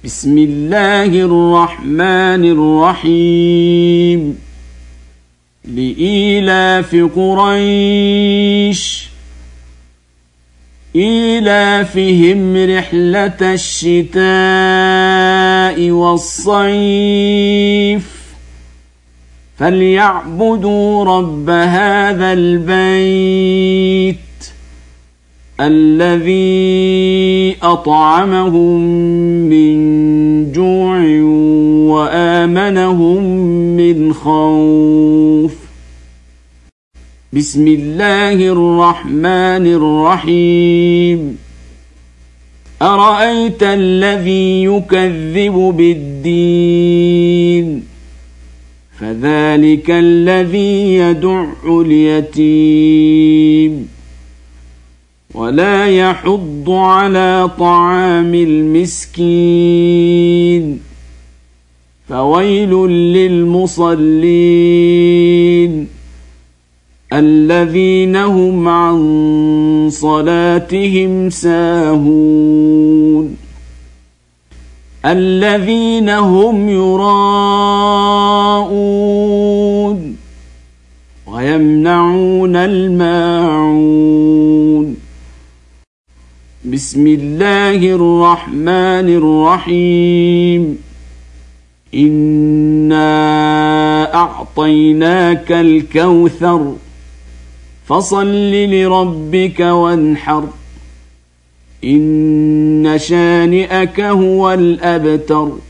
بسم الله الرحمن الرحيم لإيلاف قريش إيلافهم رحلة الشتاء والصيف فليعبدوا رب هذا البيت الذي أطعمهم من جوع وآمنهم من خوف. بسم الله الرحمن الرحيم أرأيت الذي يكذب بالدين فذلك الذي يدع اليتيم ولا يحض على طعام المسكين فويل للمصلين الذين هم عن صلاتهم ساهون الذين هم يراءون ويمنعون الماعون. بسم الله الرحمن الرحيم إنا أعطيناك الكوثر فصل لربك وانحر إن شانئك هو الأبتر.